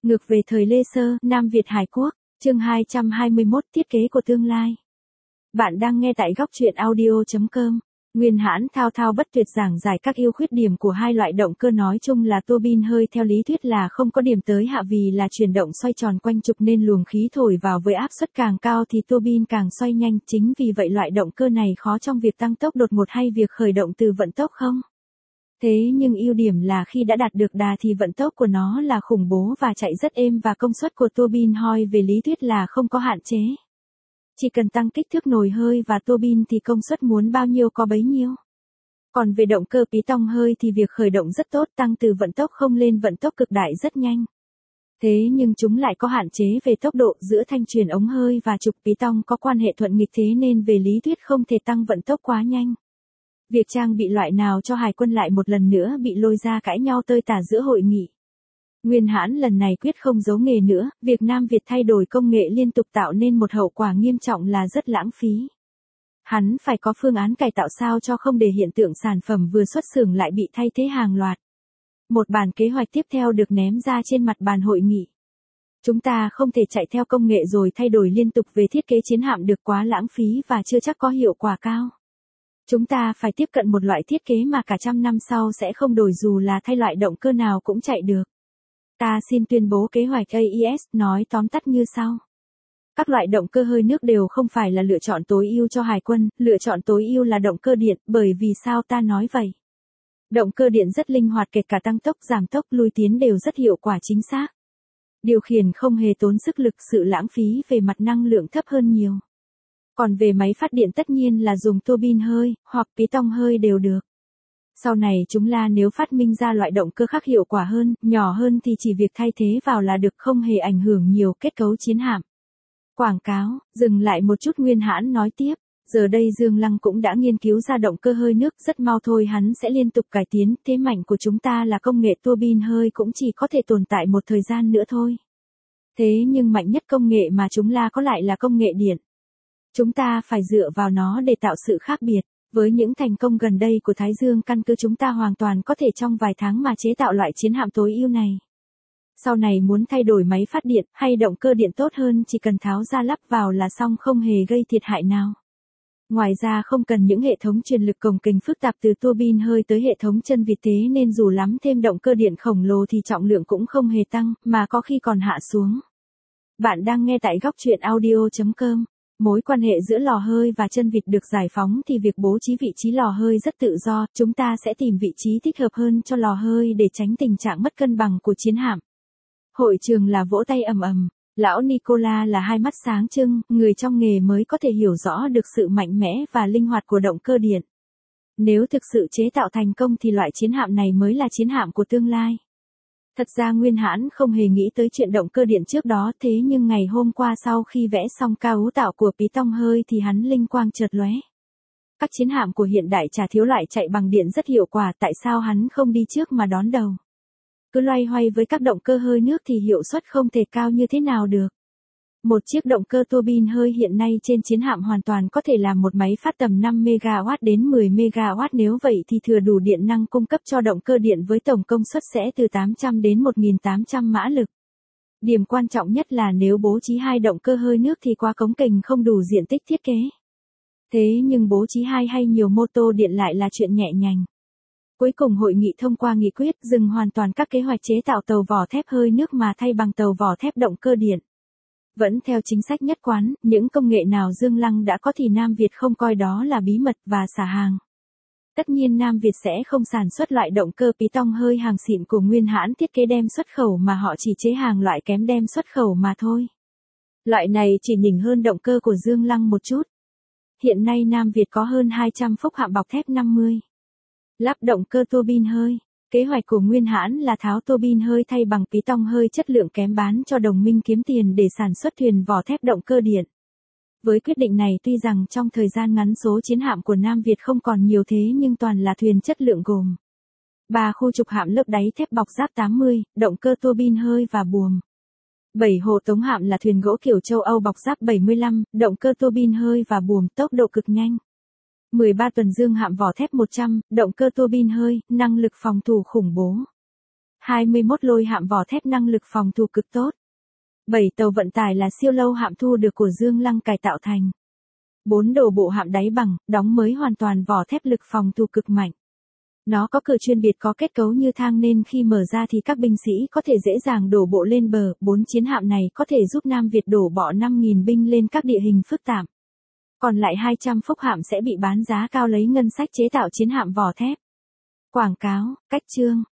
Ngược về thời Lê Sơ, Nam Việt Hải Quốc, chương 221 thiết kế của tương lai. Bạn đang nghe tại góc truyện audio.com. Nguyên hãn thao thao bất tuyệt giảng giải các ưu khuyết điểm của hai loại động cơ, nói chung là tua bin hơi theo lý thuyết là không có điểm tới hạ, vì là chuyển động xoay tròn quanh trục nên luồng khí thổi vào với áp suất càng cao thì tua bin càng xoay nhanh, chính vì vậy loại động cơ này khó trong việc tăng tốc đột ngột hay việc khởi động từ vận tốc không. Thế nhưng ưu điểm là khi đã đạt được đà thì vận tốc của nó là khủng bố và chạy rất êm, và công suất của tua bin hơi về lý thuyết là không có hạn chế. Chỉ cần tăng kích thước nồi hơi và tua bin thì công suất muốn bao nhiêu có bấy nhiêu. Còn về động cơ pí tong hơi thì việc khởi động rất tốt, tăng từ vận tốc không lên vận tốc cực đại rất nhanh. Thế nhưng chúng lại có hạn chế về tốc độ, giữa thanh truyền ống hơi và trục pí tong có quan hệ thuận nghịch, thế nên về lý thuyết không thể tăng vận tốc quá nhanh. Việc trang bị loại nào cho hải quân lại một lần nữa bị lôi ra cãi nhau tơi tả giữa hội nghị. Nguyên hãn lần này quyết không giấu nghề nữa, việc Nam Việt thay đổi công nghệ liên tục tạo nên một hậu quả nghiêm trọng là rất lãng phí. Hắn phải có phương án cải tạo sao cho không để hiện tượng sản phẩm vừa xuất xưởng lại bị thay thế hàng loạt. Một bản kế hoạch tiếp theo được ném ra trên mặt bàn hội nghị. Chúng ta không thể chạy theo công nghệ rồi thay đổi liên tục về thiết kế chiến hạm được, quá lãng phí và chưa chắc có hiệu quả cao. Chúng ta phải tiếp cận một loại thiết kế mà cả trăm năm sau sẽ không đổi dù là thay loại động cơ nào cũng chạy được. Ta xin tuyên bố kế hoạch AES, nói tóm tắt như sau. Các loại động cơ hơi nước đều không phải là lựa chọn tối ưu cho hải quân, lựa chọn tối ưu là động cơ điện, bởi vì sao ta nói vậy? Động cơ điện rất linh hoạt, kể cả tăng tốc, giảm tốc, lùi tiến đều rất hiệu quả chính xác. Điều khiển không hề tốn sức lực, sự lãng phí về mặt năng lượng thấp hơn nhiều. Còn về máy phát điện tất nhiên là dùng tua bin hơi, hoặc pí tong hơi đều được. Sau này chúng la nếu phát minh ra loại động cơ khác hiệu quả hơn, nhỏ hơn thì chỉ việc thay thế vào là được, không hề ảnh hưởng nhiều kết cấu chiến hạm. Quảng cáo, dừng lại một chút, Nguyên hãn nói tiếp. Giờ đây Dương Lăng cũng đã nghiên cứu ra động cơ hơi nước, rất mau thôi hắn sẽ liên tục cải tiến, thế mạnh của chúng ta là công nghệ tua bin hơi cũng chỉ có thể tồn tại một thời gian nữa thôi. Thế nhưng mạnh nhất công nghệ mà chúng la có lại là công nghệ điện. Chúng ta phải dựa vào nó để tạo sự khác biệt. Với những thành công gần đây của Thái Dương căn cứ, chúng ta hoàn toàn có thể trong vài tháng mà chế tạo loại chiến hạm tối ưu này. Sau này muốn thay đổi máy phát điện hay động cơ điện tốt hơn chỉ cần tháo ra lắp vào là xong, không hề gây thiệt hại nào. Ngoài ra không cần những hệ thống truyền lực cồng kềnh phức tạp từ tua bin hơi tới hệ thống chân vịt, thế nên dù lắm thêm động cơ điện khổng lồ thì trọng lượng cũng không hề tăng, mà có khi còn hạ xuống. Bạn đang nghe tại góc truyện audio.com. Mối quan hệ giữa lò hơi và chân vịt được giải phóng thì việc bố trí vị trí lò hơi rất tự do, chúng ta sẽ tìm vị trí thích hợp hơn cho lò hơi để tránh tình trạng mất cân bằng của chiến hạm. Hội trường là vỗ tay ầm ầm, lão Nicola là hai mắt sáng trưng, người trong nghề mới có thể hiểu rõ được sự mạnh mẽ và linh hoạt của động cơ điện. Nếu thực sự chế tạo thành công thì loại chiến hạm này mới là chiến hạm của tương lai. Thật ra Nguyên hãn không hề nghĩ tới chuyện động cơ điện trước đó, thế nhưng ngày hôm qua sau khi vẽ xong cấu tạo của pí tong hơi thì hắn linh quang chợt lóe. Các chiến hạm của hiện đại chả thiếu loại chạy bằng điện rất hiệu quả, tại sao hắn không đi trước mà đón đầu? Cứ loay hoay với các động cơ hơi nước thì hiệu suất không thể cao như thế nào được. Một chiếc động cơ tua bin hơi hiện nay trên chiến hạm hoàn toàn có thể làm một máy phát tầm 5 MW đến 10 MW, nếu vậy thì thừa đủ điện năng cung cấp cho động cơ điện với tổng công suất sẽ từ 800 đến 1800 mã lực. Điểm quan trọng nhất là nếu bố trí hai động cơ hơi nước thì quá cồng kềnh không đủ diện tích thiết kế. Thế nhưng bố trí hai hay nhiều mô tô điện lại là chuyện nhẹ nhàng. Cuối cùng hội nghị thông qua nghị quyết dừng hoàn toàn các kế hoạch chế tạo tàu vỏ thép hơi nước mà thay bằng tàu vỏ thép động cơ điện. Vẫn theo chính sách nhất quán, những công nghệ nào Dương Lăng đã có thì Nam Việt không coi đó là bí mật và xả hàng. Tất nhiên Nam Việt sẽ không sản xuất loại động cơ pí tong hơi hàng xịn của Nguyên hãn thiết kế đem xuất khẩu, mà họ chỉ chế hàng loại kém đem xuất khẩu mà thôi. Loại này chỉ nhỉnh hơn động cơ của Dương Lăng một chút. Hiện nay Nam Việt có hơn 200 phúc hạm bọc thép 50. Lắp động cơ tua bin hơi. Kế hoạch của Nguyên hãn là tháo tua bin hơi thay bằng pí tong hơi chất lượng kém bán cho đồng minh kiếm tiền để sản xuất thuyền vỏ thép động cơ điện. Với quyết định này, tuy rằng trong thời gian ngắn số chiến hạm của Nam Việt không còn nhiều, thế nhưng toàn là thuyền chất lượng gồm 3 khu trục hạm lớp đáy thép bọc giáp 80, động cơ tua bin hơi và buồm. 7 hộ tống hạm là thuyền gỗ kiểu châu Âu bọc giáp 75, động cơ tua bin hơi và buồm, tốc độ cực nhanh. 13 tuần dương hạm vỏ thép 100, động cơ tua bin hơi, năng lực phòng thủ khủng bố. 21 lôi hạm vỏ thép năng lực phòng thủ cực tốt. 7 tàu vận tải là siêu lâu hạm thu được của Dương Lăng cải tạo thành. 4 đổ bộ hạm đáy bằng, đóng mới hoàn toàn vỏ thép lực phòng thủ cực mạnh. Nó có cửa chuyên biệt có kết cấu như thang nên khi mở ra thì các binh sĩ có thể dễ dàng đổ bộ lên bờ. 4 chiến hạm này có thể giúp Nam Việt đổ bộ 5.000 binh lên các địa hình phức tạp. Còn lại 200 phúc hạm sẽ bị bán giá cao lấy ngân sách chế tạo chiến hạm vỏ thép. Quảng cáo, cách chương.